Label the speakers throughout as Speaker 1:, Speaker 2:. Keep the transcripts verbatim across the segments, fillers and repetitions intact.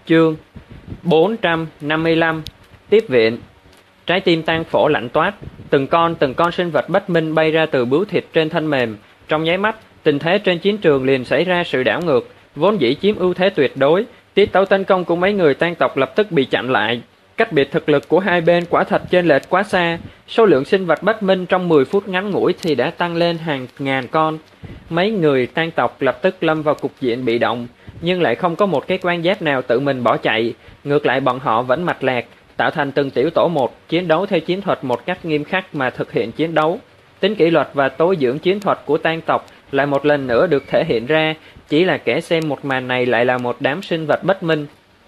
Speaker 1: Chương bốn trăm năm mươi lăm. Tiếp viện. Trái tim Tang Phổ lạnh toát, từng con từng con sinh vật bất minh bay ra từ bướu thịt trên thân mềm. Trong nháy mắt, tình thế trên chiến trường liền xảy ra sự đảo ngược, vốn dĩ chiếm ưu thế tuyệt đối, tiết tấu tấn công của mấy người Tang tộc lập tức bị chặn lại. Cách biệt thực lực của hai bên quả thật chênh lệch quá xa, số lượng sinh vật bất minh trong mười phút ngắn ngủi thì đã tăng lên hàng ngàn con. Mấy người Tang tộc lập tức lâm vào cục diện bị động, nhưng lại không có một cái quan giáp nào tự mình bỏ chạy, ngược lại bọn họ vẫn mạch lạc, tạo thành từng tiểu tổ một, chiến đấu theo chiến thuật một cách nghiêm khắc mà thực hiện chiến đấu. Tính kỷ luật và tối dưỡng chiến thuật của Tang tộc lại một lần nữa được thể hiện ra, chỉ là kẻ xem một màn này lại là một đám sinh vật bất minh.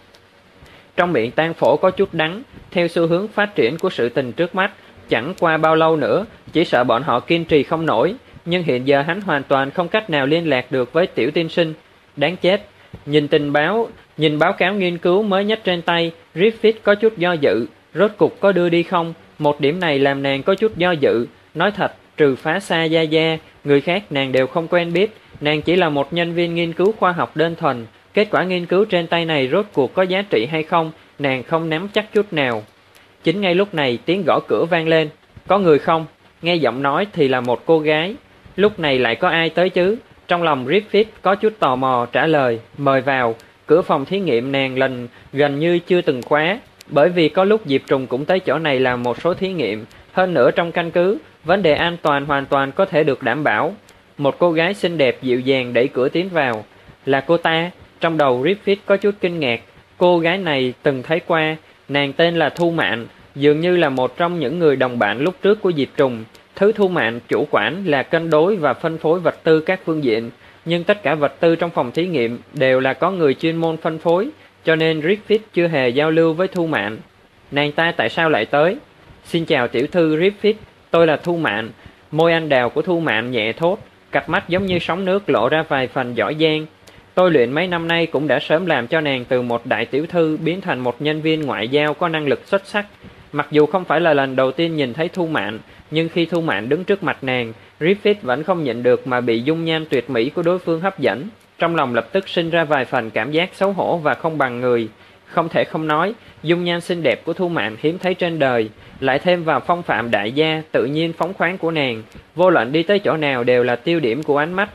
Speaker 1: Trong miệng Tang Phổ có chút đắng, theo xu hướng phát triển của sự tình trước mắt, chẳng qua bao lâu nữa, chỉ sợ bọn họ kiên trì không nổi, nhưng hiện giờ hắn hoàn toàn không cách nào liên lạc được với tiểu tiên sinh. Đáng chết, nhìn tình báo, nhìn báo cáo nghiên cứu mới nhất trên tay, Griffith có chút do dự, rốt cục có đưa đi không? Một điểm này làm nàng có chút do dự, nói thật, trừ Phá Xa Gia Gia, người khác nàng đều không quen biết, nàng chỉ là một nhân viên nghiên cứu khoa học đơn thuần. Kết quả nghiên cứu trên tay này rốt cuộc có giá trị hay không, nàng không nắm chắc chút nào. Chính ngay lúc này tiếng gõ cửa vang lên. Có người không? Nghe giọng nói thì là một cô gái. Lúc này lại có ai tới chứ? Trong lòng Griffith có chút tò mò trả lời, mời vào. Cửa phòng thí nghiệm nàng lần gần như chưa từng khóa, bởi vì có lúc Diệp Trùng cũng tới chỗ này làm một số thí nghiệm. Hơn nữa trong căn cứ, vấn đề an toàn hoàn toàn có thể được đảm bảo. Một cô gái xinh đẹp dịu dàng đẩy cửa tiến vào. Là cô ta. Trong đầu Griffith có chút kinh ngạc, cô gái này từng thấy qua, nàng tên là Thu Mạn, dường như là một trong những người đồng bạn lúc trước của Diệp Trùng. Thứ Thu Mạn chủ quản là cân đối và phân phối vật tư các phương diện, nhưng tất cả vật tư trong phòng thí nghiệm đều là có người chuyên môn phân phối, cho nên Griffith chưa hề giao lưu với Thu Mạn. Nàng ta tại sao lại tới? Xin chào tiểu thư Griffith, tôi là Thu Mạn. Môi anh đào của Thu Mạn nhẹ thốt, cặp mắt giống như sóng nước lộ ra vài phần giỏi giang. Tôi luyện mấy năm nay cũng đã sớm làm cho nàng từ một đại tiểu thư biến thành một nhân viên ngoại giao có năng lực xuất sắc. Mặc dù không phải là lần đầu tiên nhìn thấy Thu Mạn, nhưng khi Thu Mạn đứng trước mặt nàng, Griffith vẫn không nhịn được mà bị dung nhan tuyệt mỹ của đối phương hấp dẫn. Trong lòng lập tức sinh ra vài phần cảm giác xấu hổ và không bằng người. Không thể không nói, dung nhan xinh đẹp của Thu Mạn hiếm thấy trên đời, lại thêm vào phong phạm đại gia tự nhiên phóng khoáng của nàng, vô luận đi tới chỗ nào đều là tiêu điểm của ánh mắt.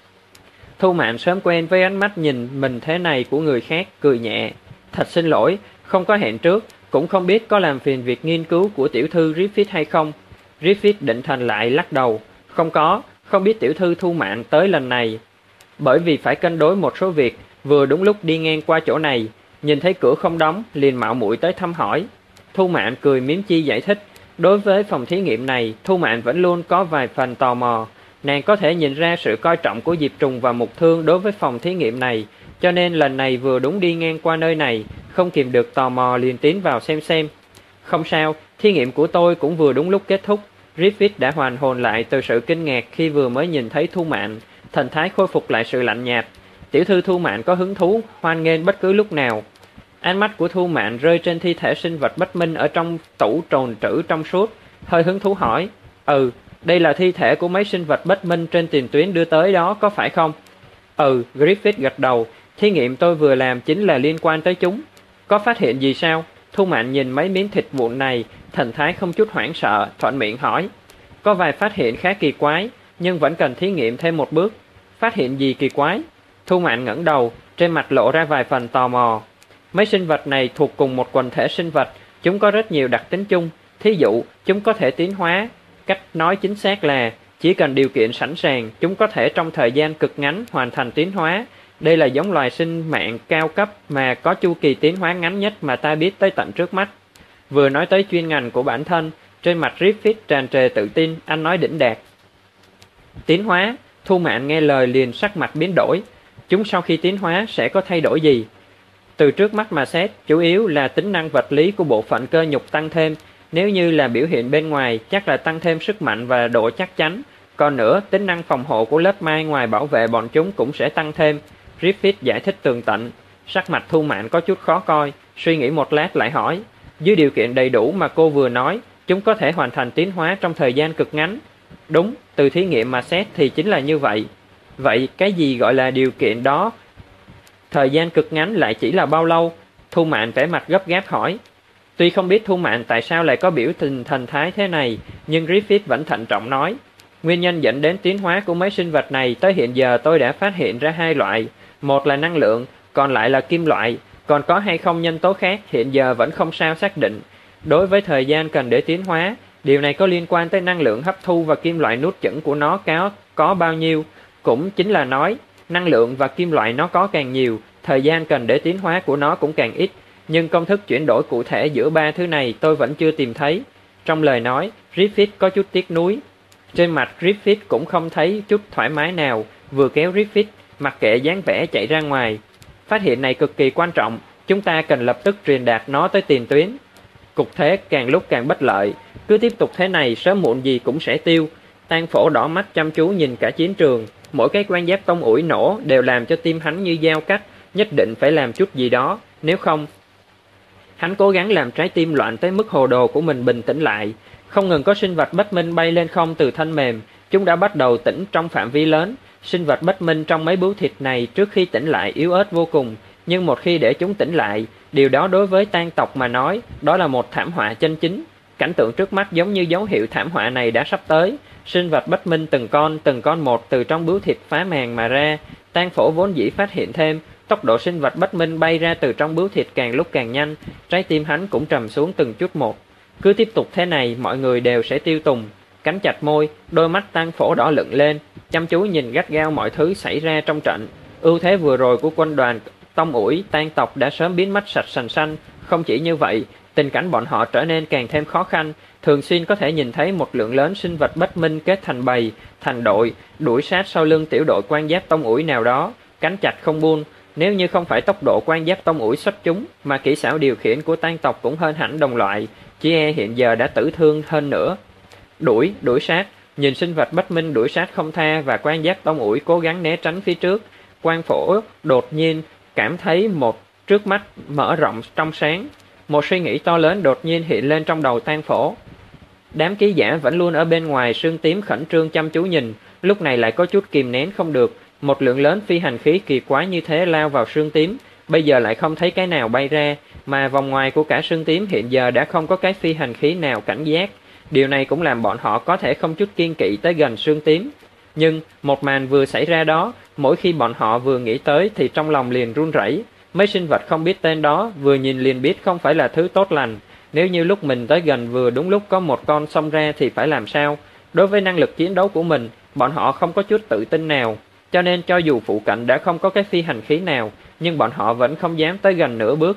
Speaker 1: Thu Mạn sớm quen với ánh mắt nhìn mình thế này của người khác, cười nhẹ. Thật xin lỗi, không có hẹn trước, cũng không biết có làm phiền việc nghiên cứu của tiểu thư Griffith hay không. Griffith định thần lại lắc đầu. Không có, không biết tiểu thư Thu Mạn tới lần này. Bởi vì phải cân đối một số việc, vừa đúng lúc đi ngang qua chỗ này, nhìn thấy cửa không đóng, liền mạo muội tới thăm hỏi. Thu Mạn cười mím chi giải thích. Đối với phòng thí nghiệm này, Thu Mạn vẫn luôn có vài phần tò mò. Nàng có thể nhìn ra sự coi trọng của Diệp Trùng và Mục Thương đối với phòng thí nghiệm này, cho nên lần này vừa đúng đi ngang qua nơi này, không kìm được tò mò liền tiến vào xem xem. Không sao, thí nghiệm của tôi cũng vừa đúng lúc kết thúc. Griffith đã hoàn hồn lại từ sự kinh ngạc khi vừa mới nhìn thấy Thu Mạn, thần thái khôi phục lại sự lạnh nhạt. Tiểu thư Thu Mạn có hứng thú, hoan nghênh bất cứ lúc nào. Ánh mắt của Thu Mạn rơi trên thi thể sinh vật bất minh ở trong tủ trồn trữ trong suốt, hơi hứng thú hỏi, ừ, đây là thi thể của mấy sinh vật bất minh trên tiền tuyến đưa tới đó có phải không? Ừ, Griffith gật đầu, thí nghiệm tôi vừa làm chính là liên quan tới chúng. Có phát hiện gì sao? Thu Mạn nhìn mấy miếng thịt vụn này, thần thái không chút hoảng sợ, thuận miệng hỏi. Có vài phát hiện khá kỳ quái, nhưng vẫn cần thí nghiệm thêm một bước. Phát hiện gì kỳ quái? Thu Mạn ngẩng đầu, trên mặt lộ ra vài phần tò mò. Mấy sinh vật này thuộc cùng một quần thể sinh vật, chúng có rất nhiều đặc tính chung. Thí dụ, chúng có thể tiến hóa. Cách nói chính xác là, chỉ cần điều kiện sẵn sàng, chúng có thể trong thời gian cực ngắn hoàn thành tiến hóa. Đây là giống loài sinh mạng cao cấp mà có chu kỳ tiến hóa ngắn nhất mà ta biết tới tận trước mắt. Vừa nói tới chuyên ngành của bản thân, trên mặt Griffith tràn trề tự tin, anh nói đỉnh đạt. Tiến hóa, Thu Mạn nghe lời liền sắc mặt biến đổi. Chúng sau khi tiến hóa sẽ có thay đổi gì? Từ trước mắt mà xét, chủ yếu là tính năng vật lý của bộ phận cơ nhục tăng thêm. Nếu như là biểu hiện bên ngoài, chắc là tăng thêm sức mạnh và độ chắc chắn. Còn nữa, tính năng phòng hộ của lớp mai ngoài bảo vệ bọn chúng cũng sẽ tăng thêm. Griffith giải thích tường tận. Sắc mặt Thu Mạn có chút khó coi, suy nghĩ một lát lại hỏi. Dưới điều kiện đầy đủ mà cô vừa nói, chúng có thể hoàn thành tiến hóa trong thời gian cực ngắn. Đúng, từ thí nghiệm mà xét thì chính là như vậy. Vậy cái gì gọi là điều kiện đó? Thời gian cực ngắn lại chỉ là bao lâu? Thu Mạn vẻ mặt gấp gáp hỏi. Tuy không biết Thu Mạn tại sao lại có biểu tình thần thái thế này, nhưng Griffith vẫn thận trọng nói. Nguyên nhân dẫn đến tiến hóa của mấy sinh vật này tới hiện giờ tôi đã phát hiện ra hai loại. Một là năng lượng, còn lại là kim loại. Còn có hay không nhân tố khác hiện giờ vẫn không sao xác định. Đối với thời gian cần để tiến hóa, điều này có liên quan tới năng lượng hấp thu và kim loại nuốt chửng của nó có, có bao nhiêu. Cũng chính là nói, năng lượng và kim loại nó có càng nhiều, thời gian cần để tiến hóa của nó cũng càng ít. Nhưng công thức chuyển đổi cụ thể giữa ba thứ này tôi vẫn chưa tìm thấy. Trong lời nói, Griffith có chút tiếc nuối. Trên mặt Griffith cũng không thấy chút thoải mái nào, vừa kéo Griffith, mặc kệ dáng vẻ chạy ra ngoài. Phát hiện này cực kỳ quan trọng, chúng ta cần lập tức truyền đạt nó tới tiền tuyến. Cục thế càng lúc càng bất lợi, cứ tiếp tục thế này sớm muộn gì cũng sẽ tiêu. Tang Phổ đỏ mắt chăm chú nhìn cả chiến trường, mỗi cái quan giáp tông ủi nổ đều làm cho tim hắn như dao cắt, nhất định phải làm chút gì đó, nếu không. Hắn cố gắng làm trái tim loạn tới mức hồ đồ của mình bình tĩnh lại. Không ngừng có sinh vật bất minh bay lên không từ thân mềm, chúng đã bắt đầu tỉnh trong phạm vi lớn. Sinh vật bất minh trong mấy bướu thịt này trước khi tỉnh lại yếu ớt vô cùng, nhưng một khi để chúng tỉnh lại, điều đó đối với tang tộc mà nói, đó là một thảm họa chân chính. Cảnh tượng trước mắt giống như dấu hiệu thảm họa này đã sắp tới. Sinh vật bất minh từng con, từng con một từ trong bướu thịt phá màng mà ra. Tang Phổ vốn dĩ phát hiện thêm, tốc độ sinh vật bất minh bay ra từ trong bướu thịt càng lúc càng nhanh, trái tim hắn cũng trầm xuống từng chút một. Cứ tiếp tục thế này, mọi người đều sẽ tiêu tùng. Cắn chặt môi, đôi mắt Tang Phổ đỏ lựng lên, chăm chú nhìn gắt gao mọi thứ xảy ra trong trận. Ưu thế vừa rồi của quân đoàn tông ủi tang tộc đã sớm biến mất sạch sành xanh. Không chỉ như vậy, tình cảnh bọn họ trở nên càng thêm khó khăn. Thường xuyên có thể nhìn thấy một lượng lớn sinh vật bất minh kết thành bầy, thành đội, đuổi sát sau lưng tiểu đội quan giáp tông ủi nào đó, cắn chặt không buông. Nếu như không phải tốc độ quan giáp tông ủi xuất chúng, mà kỹ xảo điều khiển của tang tộc cũng hơn hẳn đồng loại, chỉ e hiện giờ đã tử thương hơn nữa. Đuổi, đuổi sát, nhìn sinh vật bất minh đuổi sát không tha và quan giáp tông ủi cố gắng né tránh phía trước. Quan Phổ đột nhiên cảm thấy một trước mắt mở rộng trong sáng. Một suy nghĩ to lớn đột nhiên hiện lên trong đầu Tang Phổ. Đám ký giả vẫn luôn ở bên ngoài sương tím khẩn trương chăm chú nhìn, lúc này lại có chút kìm nén không được. Một lượng lớn phi hành khí kỳ quái như thế lao vào sương tím, bây giờ lại không thấy cái nào bay ra, mà vòng ngoài của cả sương tím hiện giờ đã không có cái phi hành khí nào cảnh giác. Điều này cũng làm bọn họ có thể không chút kiêng kỵ tới gần sương tím. Nhưng một màn vừa xảy ra đó, mỗi khi bọn họ vừa nghĩ tới thì trong lòng liền run rẩy. Mấy sinh vật không biết tên đó vừa nhìn liền biết không phải là thứ tốt lành. Nếu như lúc mình tới gần vừa đúng lúc có một con xông ra thì phải làm sao? Đối với năng lực chiến đấu của mình, bọn họ không có chút tự tin nào. Cho nên cho dù phụ cận đã không có cái phi hành khí nào, nhưng bọn họ vẫn không dám tới gần nửa bước.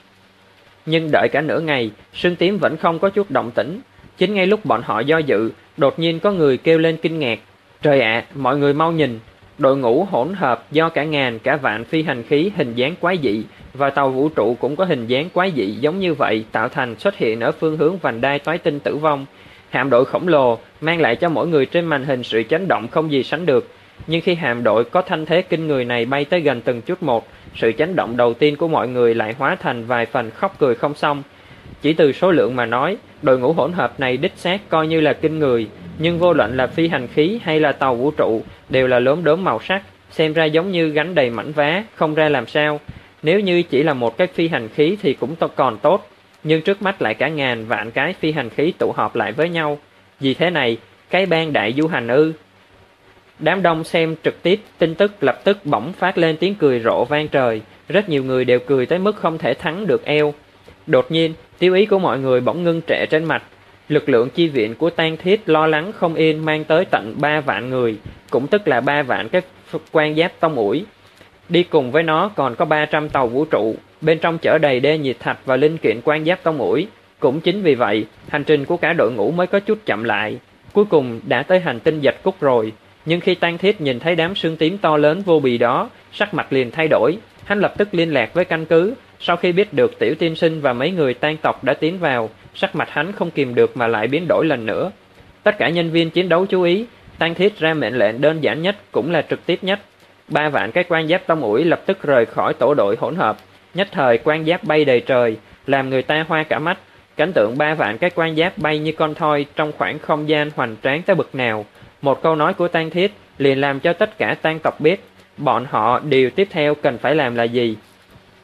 Speaker 1: Nhưng đợi cả nửa ngày, sương tím vẫn không có chút động tĩnh. Chính ngay lúc bọn họ do dự, đột nhiên có người kêu lên kinh ngạc. Trời ạ, mọi người mau nhìn! Đội ngũ hỗn hợp do cả ngàn cả vạn phi hành khí hình dáng quái dị và tàu vũ trụ cũng có hình dáng quái dị giống như vậy tạo thành xuất hiện ở phương hướng vành đai toái tinh tử vong. Hạm đội khổng lồ mang lại cho mỗi người trên màn hình sự chấn động không gì sánh được. Nhưng khi hạm đội có thanh thế kinh người này bay tới gần từng chút một, sự chấn động đầu tiên của mọi người lại hóa thành vài phần khóc cười không xong. Chỉ từ số lượng mà nói, đội ngũ hỗn hợp này đích xác coi như là kinh người, nhưng vô luận là phi hành khí hay là tàu vũ trụ đều là lốm đốm màu sắc, xem ra giống như gánh đầy mảnh vá, không ra làm sao. Nếu như chỉ là một cái phi hành khí thì cũng còn tốt, nhưng trước mắt lại cả ngàn vạn cái phi hành khí tụ họp lại với nhau. Vì thế này, cái bang đại du hành ư? Đám đông xem trực tiếp tin tức lập tức bỗng phát lên tiếng cười rộ vang trời, rất nhiều người đều cười tới mức không thể thắng được eo. Đột nhiên, tiêu ý của mọi người bỗng ngưng trệ trên mặt. Lực lượng chi viện của Tang Thiết lo lắng không yên mang tới tận ba vạn người, cũng tức là ba vạn cái quan giáp tông ủi. Đi cùng với nó còn có ba trăm tàu vũ trụ, bên trong chở đầy đê nhiệt thạch và linh kiện quan giáp tông ủi. Cũng chính vì vậy, hành trình của cả đội ngũ mới có chút chậm lại. Cuối cùng đã tới hành tinh Dạch Cúc rồi. Nhưng khi Tang Thiết nhìn thấy đám sương tím to lớn vô bì đó, sắc mặt liền thay đổi. Hắn lập tức liên lạc với căn cứ. Sau khi biết được Tiểu Tiên Sinh và mấy người Tang tộc đã tiến vào, sắc mặt hắn không kìm được mà lại biến đổi lần nữa. Tất cả nhân viên chiến đấu chú ý, Tang Thiết ra mệnh lệnh đơn giản nhất cũng là trực tiếp nhất. Ba vạn cái quan giáp tông ủi lập tức rời khỏi tổ đội hỗn hợp. Nhất thời quan giáp bay đầy trời, làm người ta hoa cả mắt. Cảnh tượng ba vạn cái quan giáp bay như con thoi trong khoảng không gian hoành tráng tới bực nào. Một câu nói của Tang Thiết liền làm cho tất cả Tang tộc biết bọn họ điều tiếp theo cần phải làm là gì.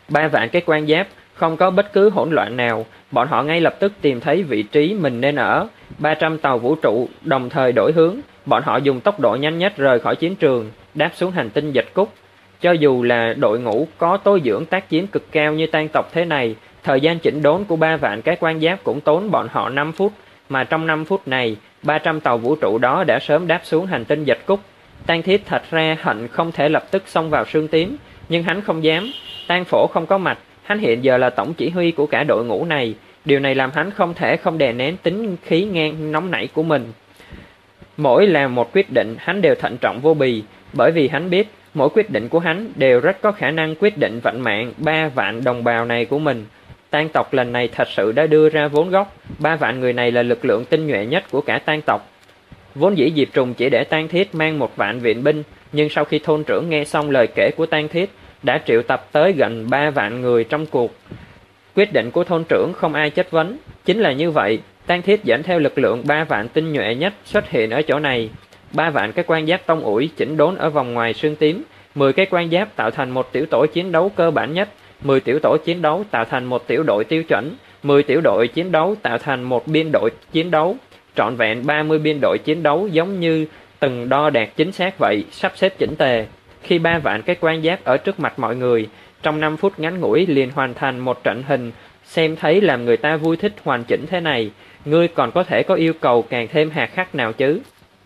Speaker 1: Ba vạn cái quan giáp, không có bất cứ hỗn loạn nào, bọn họ ngay lập tức tìm thấy vị trí mình nên ở. Ba trăm tàu vũ trụ đồng thời đổi hướng, bọn họ dùng tốc độ nhanh nhất rời khỏi chiến trường, đáp xuống hành tinh Dịch Cúc. Cho dù là đội ngũ có tố dưỡng tác chiến cực cao như Tang tộc thế này, thời gian chỉnh đốn của ba vạn cái quan giáp cũng tốn bọn họ năm phút, mà trong năm phút này, ba trăm tàu vũ trụ đó đã sớm đáp xuống hành tinh Dịch Cúc. Tang Thiết thật ra hận không thể lập tức xông vào Sương Tím, nhưng hắn không dám. Tang Phổ không có mặt, hắn hiện giờ là tổng chỉ huy của cả đội ngũ này, điều này làm hắn không thể không đè nén tính khí ngang nóng nảy của mình. Mỗi làm một quyết định, hắn đều thận trọng vô bì, bởi vì hắn biết mỗi quyết định của hắn đều rất có khả năng quyết định vận mạng ba vạn đồng bào này của mình. Tang tộc lần này thật sự đã đưa ra vốn gốc, ba vạn người này là lực lượng tinh nhuệ nhất của cả Tang tộc. Vốn dĩ Diệp Trùng chỉ để Tang Thiết mang một vạn viện binh, nhưng sau khi thôn trưởng nghe xong lời kể của Tang Thiết, đã triệu tập tới gần ba vạn người trong cuộc. Quyết định của thôn trưởng không ai chất vấn, chính là như vậy, Tang Thiết dẫn theo lực lượng ba vạn tinh nhuệ nhất xuất hiện ở chỗ này. Ba vạn cái quan giáp tông ủi chỉnh đốn ở vòng ngoài Sương Tím, mười cái quan giáp tạo thành một tiểu tổ chiến đấu cơ bản nhất, mười tiểu tổ chiến đấu tạo thành một tiểu đội tiêu chuẩn, mười tiểu đội chiến đấu tạo thành một biên đội chiến đấu, trọn vẹn ba mươi biên đội chiến đấu giống như từng đo đạc chính xác vậy, sắp xếp chỉnh tề. Khi ba vạn cái quan giáp ở trước mặt mọi người, trong năm phút ngắn ngủi liền hoàn thành một trận hình xem thấy làm người ta vui thích hoàn chỉnh thế này, ngươi còn có thể có yêu cầu càng thêm hà khắc nào chứ?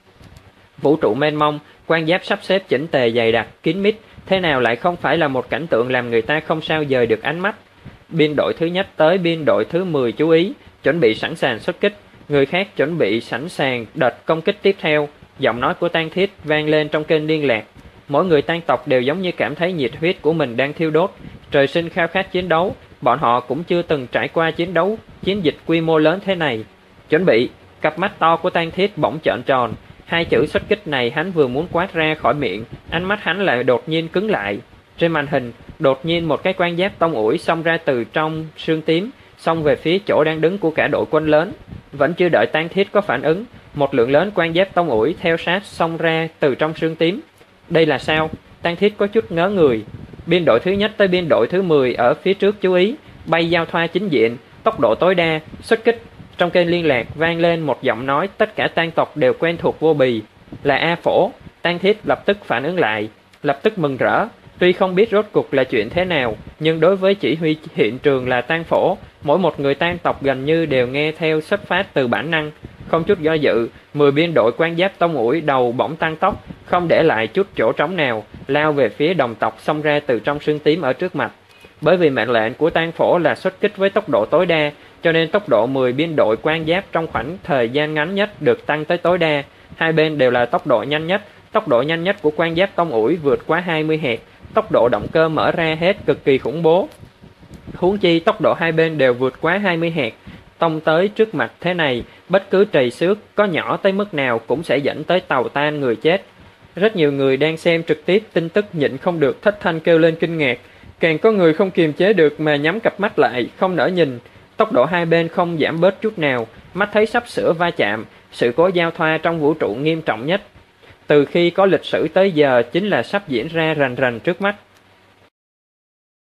Speaker 1: Vũ trụ mênh mông, quan giáp sắp xếp chỉnh tề dày đặc, kín mít, thế nào lại không phải là một cảnh tượng làm người ta không sao dời được ánh mắt. Biên đội thứ nhất tới biên đội thứ mười chú ý, chuẩn bị sẵn sàng xuất kích, người khác chuẩn bị sẵn sàng đợt công kích tiếp theo. Giọng nói của Tang Thiết vang lên trong kênh liên lạc. Mỗi người Tang tộc đều giống như cảm thấy nhiệt huyết của mình đang thiêu đốt, trời sinh khao khát chiến đấu, bọn họ cũng chưa từng trải qua chiến đấu, chiến dịch quy mô lớn thế này. Chuẩn bị, cặp mắt to của Tang Thiết bỗng trợn tròn, hai chữ xuất kích này hắn vừa muốn quát ra khỏi miệng, ánh mắt hắn lại đột nhiên cứng lại. Trên màn hình, đột nhiên một cái quan giáp tông ủi xông ra từ trong Sương Tím, xông về phía chỗ đang đứng của cả đội quân lớn. Vẫn chưa đợi Tang Thiết có phản ứng, một lượng lớn quan giáp tông ủi theo sát xông ra từ trong Sương Tím. Đây là sao? Tang Thiết có chút ngớ người. Biên đội thứ nhất tới biên đội thứ mười ở phía trước chú ý, bay giao thoa chính diện, tốc độ tối đa, xuất kích. Trong kênh liên lạc vang lên một giọng nói tất cả Tang tộc đều quen thuộc vô bì, là A Phổ. Tang Thiết lập tức phản ứng lại, lập tức mừng rỡ. Tuy không biết rốt cuộc là chuyện thế nào, nhưng đối với chỉ huy hiện trường là Tang Phổ, mỗi một người Tang tộc gần như đều nghe theo xuất phát từ bản năng. Không chút do dự, mười biên đội quan giáp tông ủi đầu bỗng tăng tốc, không để lại chút chỗ trống nào, lao về phía đồng tộc xông ra từ trong Sương Tím ở trước mặt. Bởi vì mệnh lệnh của Tang Phổ là xuất kích với tốc độ tối đa, cho nên tốc độ mười biên đội quan giáp trong khoảng thời gian ngắn nhất được tăng tới tối đa. Hai bên đều là tốc độ nhanh nhất, tốc độ nhanh nhất của quan giáp tông ủi vượt quá hai mươi hệt, tốc độ động cơ mở ra hết cực kỳ khủng bố. Huống chi tốc độ hai bên đều vượt quá hai mươi hệt, tông tới trước mặt thế này, bất cứ trầy xước có nhỏ tới mức nào cũng sẽ dẫn tới tàu tan người chết. Rất nhiều người đang xem trực tiếp tin tức nhịn không được thất thanh kêu lên kinh ngạc, càng có người không kiềm chế được mà nhắm cặp mắt lại, không nỡ nhìn. Tốc độ hai bên không giảm bớt chút nào, mắt thấy sắp sửa va chạm, sự cố giao thoa trong vũ trụ nghiêm trọng nhất từ khi có lịch sử tới giờ chính là sắp diễn ra rành rành trước mắt.